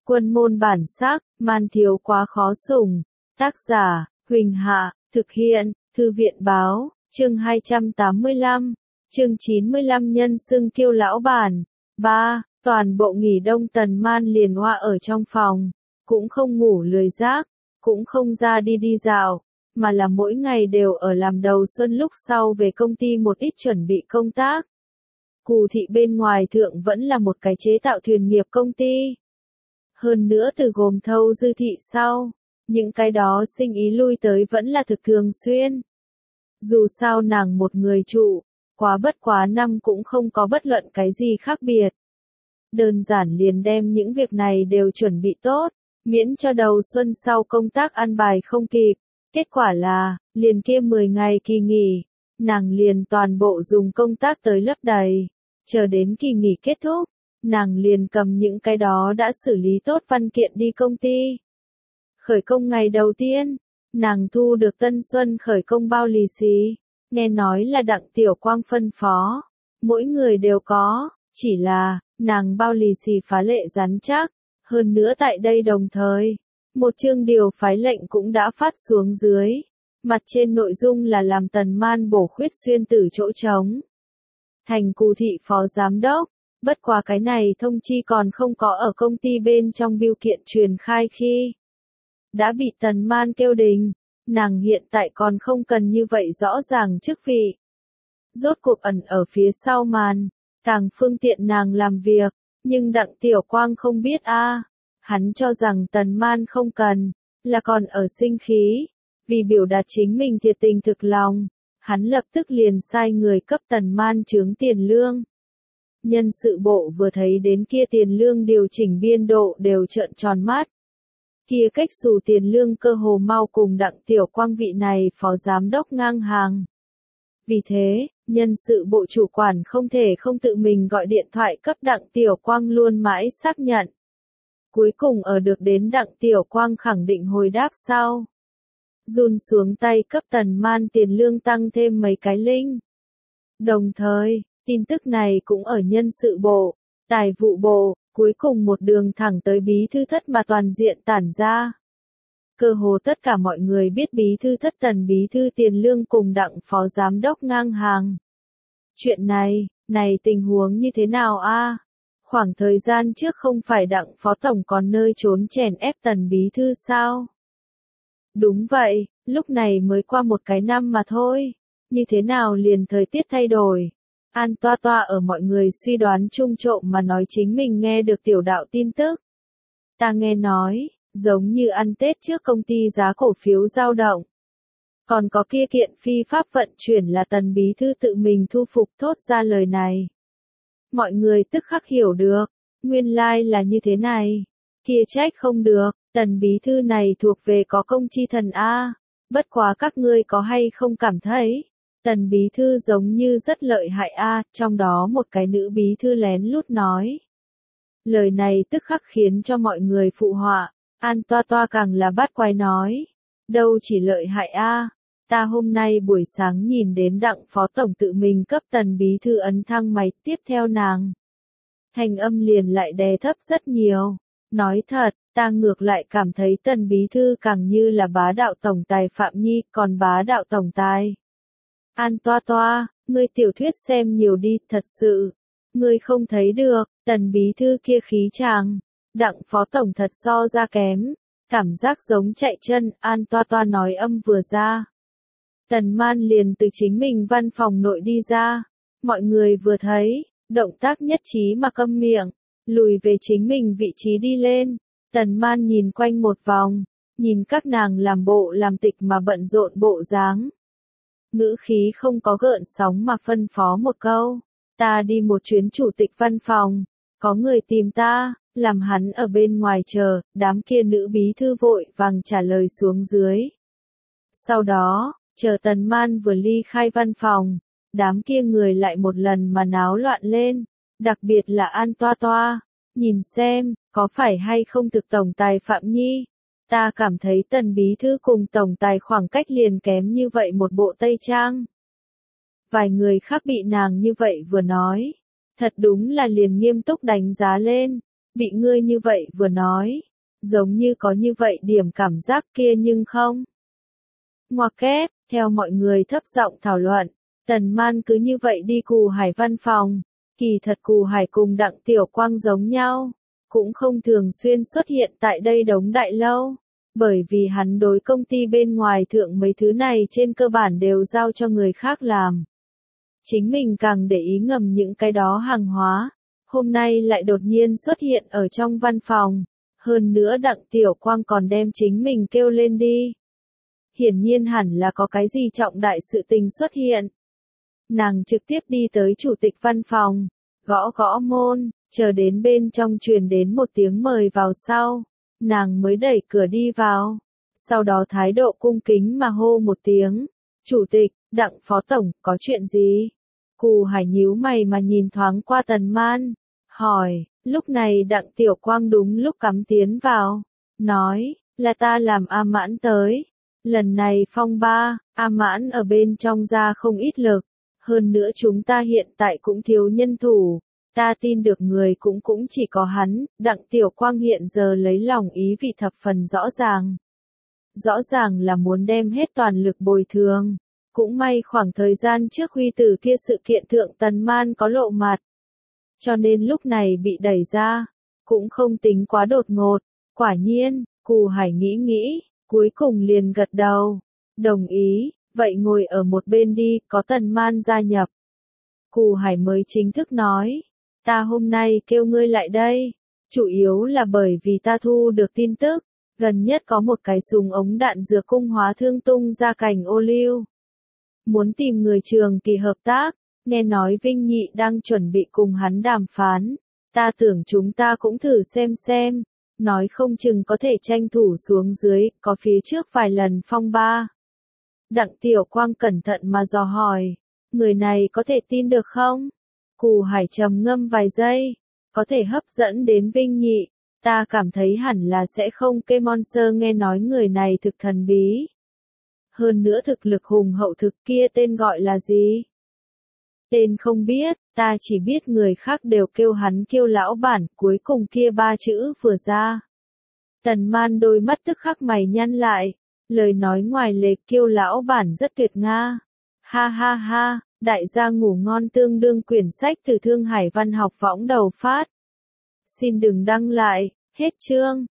Quân môn bản sắc, man thiếu quá khó sủng. Tác giả, Huỳnh Hạ, thực hiện, Thư viện báo, chương 285, chương 95 nhân xưng kiêu lão bản. 3. Toàn bộ nghỉ đông Tần Man liền hoa ở trong phòng, cũng không ngủ lười giác, cũng không ra đi dạo, mà là mỗi ngày đều ở làm đầu xuân lúc sau về công ty một ít chuẩn bị công tác. Cù thị bên ngoài thượng vẫn là một cái chế tạo thuyền nghiệp công ty. Hơn nữa từ gồm thâu dư thị sau, những cái đó sinh ý lui tới vẫn là thực thường xuyên. Dù sao nàng một người trụ, bất quá năm cũng không có bất luận cái gì khác biệt. Đơn giản liền đem những việc này đều chuẩn bị tốt, miễn cho đầu xuân sau công tác ăn bài không kịp. Kết quả là, liền kia 10 ngày kỳ nghỉ, nàng liền toàn bộ dùng công tác tới lấp đầy. Chờ đến kỳ nghỉ kết thúc, nàng liền cầm những cái đó đã xử lý tốt văn kiện đi công ty. Khởi công ngày đầu tiên, nàng thu được tân xuân khởi công bao lì xì, nghe nói là Đặng Tiểu Quang phân phó, mỗi người đều có, chỉ là, nàng bao lì xì phá lệ rắn chắc, hơn nữa tại đây đồng thời, một chương điều phái lệnh cũng đã phát xuống dưới, mặt trên nội dung là làm Tần Man bổ khuyết xuyên tử chỗ trống. Thành Cù thị phó giám đốc, bất quá cái này thông chi còn không có ở công ty bên trong bưu kiện truyền khai khi đã bị Tần Man kêu đình, nàng hiện tại còn không cần như vậy rõ ràng chức vị. Rốt cuộc ẩn ở phía sau màn, càng phương tiện nàng làm việc, nhưng Đặng Tiểu Quang không biết hắn cho rằng Tần Man không cần, là còn ở sinh khí, vì biểu đạt chính mình thiệt tình thực lòng, hắn lập tức liền sai người cấp Tần Man chướng tiền lương. Nhân sự bộ vừa thấy đến kia tiền lương điều chỉnh biên độ đều trợn tròn mắt. Kia cách xù tiền lương cơ hồ mau cùng Đặng Tiểu Quang vị này phó giám đốc ngang hàng. Vì thế, nhân sự bộ chủ quản không thể không tự mình gọi điện thoại cấp Đặng Tiểu Quang luôn mãi xác nhận. Cuối cùng ở được đến Đặng Tiểu Quang khẳng định hồi đáp sau. Run xuống tay cấp Tần Man tiền lương tăng thêm mấy cái linh. Đồng thời, tin tức này cũng ở nhân sự bộ, tài vụ bộ, cuối cùng một đường thẳng tới bí thư thất mà toàn diện tản ra. Cơ hồ tất cả mọi người biết bí thư thất Tần bí thư tiền lương cùng Đặng phó giám đốc ngang hàng. Chuyện này tình huống như thế nào Khoảng thời gian trước không phải Đặng phó tổng còn nơi trốn chèn ép Tần bí thư sao? Đúng vậy, lúc này mới qua một cái năm mà thôi, như thế nào liền thời tiết thay đổi. An Toa Toa ở mọi người suy đoán chung trộm mà nói chính mình nghe được tiểu đạo tin tức. Ta nghe nói, giống như ăn Tết trước công ty giá cổ phiếu dao động. Còn có kia kiện phi pháp vận chuyển là Tần bí thư tự mình thu phục thốt ra lời này. Mọi người tức khắc hiểu được, nguyên lai là như thế này. Kia trách không được, Tần bí thư này thuộc về có công chi thần bất quá các ngươi có hay không cảm thấy, Tần bí thư giống như rất lợi hại trong đó một cái nữ bí thư lén lút nói. Lời này tức khắc khiến cho mọi người phụ họa, An Toa Toa càng là bắt quái nói. Đâu chỉ lợi hại ta hôm nay buổi sáng nhìn đến Đặng phó tổng tự mình cấp Tần bí thư ấn thang máy tiếp theo nàng. Thanh âm liền lại đè thấp rất nhiều. Nói thật, ta ngược lại cảm thấy Tần bí thư càng như là bá đạo tổng tài Phạm Nhi, còn bá đạo tổng tài. An Toa Toa, ngươi tiểu thuyết xem nhiều đi, thật sự. Ngươi không thấy được, Tần bí thư kia khí chàng. Đặng phó tổng thật so ra kém. Cảm giác giống chạy chân, An Toa Toa nói âm vừa ra. Tần Man liền từ chính mình văn phòng nội đi ra. Mọi người vừa thấy, động tác nhất trí mà câm miệng, lùi về chính mình vị trí đi lên. Tần Man nhìn quanh một vòng, nhìn các nàng làm bộ làm tịch mà bận rộn bộ dáng. Ngữ khí không có gợn sóng mà phân phó một câu. Ta đi một chuyến chủ tịch văn phòng, có người tìm ta, làm hắn ở bên ngoài chờ, đám kia nữ bí thư vội vàng trả lời xuống dưới. Sau đó, chờ Tần Man vừa ly khai văn phòng, đám kia người lại một lần mà náo loạn lên, đặc biệt là An Toa Toa. Nhìn xem, có phải hay không thực tổng tài Phạm Nhi? Ta cảm thấy Tần bí thư cùng tổng tài khoảng cách liền kém như vậy một bộ tây trang. Vài người khác bị nàng như vậy vừa nói, thật đúng là liền nghiêm túc đánh giá lên. bị ngươi như vậy vừa nói, giống như có như vậy điểm cảm giác kia nhưng không. Ngoặc kép, theo mọi người thấp giọng thảo luận, Tần Man cứ như vậy đi Cù Hải văn phòng, kỳ thật Cù Hải cùng Đặng Tiểu Quang giống nhau, cũng không thường xuyên xuất hiện tại đây đống đại lâu, bởi vì hắn đối công ty bên ngoài thượng mấy thứ này trên cơ bản đều giao cho người khác làm. Chính mình càng để ý ngầm những cái đó hàng hóa, hôm nay lại đột nhiên xuất hiện ở trong văn phòng, hơn nữa Đặng Tiểu Quang còn đem chính mình kêu lên đi. Hiển nhiên hẳn là có cái gì trọng đại sự tình xuất hiện. Nàng trực tiếp đi tới chủ tịch văn phòng, gõ gõ môn, chờ đến bên trong truyền đến một tiếng mời vào sau, nàng mới đẩy cửa đi vào, sau đó thái độ cung kính mà hô một tiếng, chủ tịch, Đặng phó tổng, có chuyện gì? Cù Hải nhíu mày mà nhìn thoáng qua Tần Man, hỏi, lúc này Đặng Tiểu Quang đúng lúc cắm tiến vào, nói, là ta làm A Mãn tới. Lần này phong ba, A Mãn ở bên trong ra không ít lực, hơn nữa chúng ta hiện tại cũng thiếu nhân thủ, ta tin được người cũng chỉ có hắn, Đặng Tiểu Quang hiện giờ lấy lòng ý vị thập phần rõ ràng. Rõ ràng là muốn đem hết toàn lực bồi thường, cũng may khoảng thời gian trước huy tử kia sự kiện thượng Tần Man có lộ mặt, cho nên lúc này bị đẩy ra, cũng không tính quá đột ngột, quả nhiên, Cù Hải nghĩ, cuối cùng liền gật đầu, đồng ý, vậy ngồi ở một bên đi, có Tần Man gia nhập. Cù Hải mới chính thức nói, ta hôm nay kêu ngươi lại đây, chủ yếu là bởi vì ta thu được tin tức, gần nhất có một cái súng ống đạn dược cung hóa thương tung ra cành ô liu. Muốn tìm người Trường Kỳ hợp tác, nghe nói Vinh Nhị đang chuẩn bị cùng hắn đàm phán, ta tưởng chúng ta cũng thử xem, nói không chừng có thể tranh thủ xuống dưới, có phía trước vài lần phong ba. Đặng Tiểu Quang cẩn thận mà dò hỏi, người này có thể tin được không? Cù Hải trầm ngâm vài giây, có thể hấp dẫn đến Vinh Nhị, ta cảm thấy hẳn là sẽ không. Kê Monster nghe nói người này thực thần bí. Hơn nữa thực lực hùng hậu thực, kia tên gọi là gì? Tên không biết, ta chỉ biết người khác đều kêu hắn Kiêu lão bản, cuối cùng kia ba chữ vừa ra. Tần Man đôi mắt tức khắc mày nhăn lại, lời nói ngoài lề, Kiêu lão bản rất tuyệt nga. Ha ha ha, đại gia ngủ ngon. Tương đương quyển sách từ Thương Hải Văn học võng đầu phát. Xin đừng đăng lại, hết chương.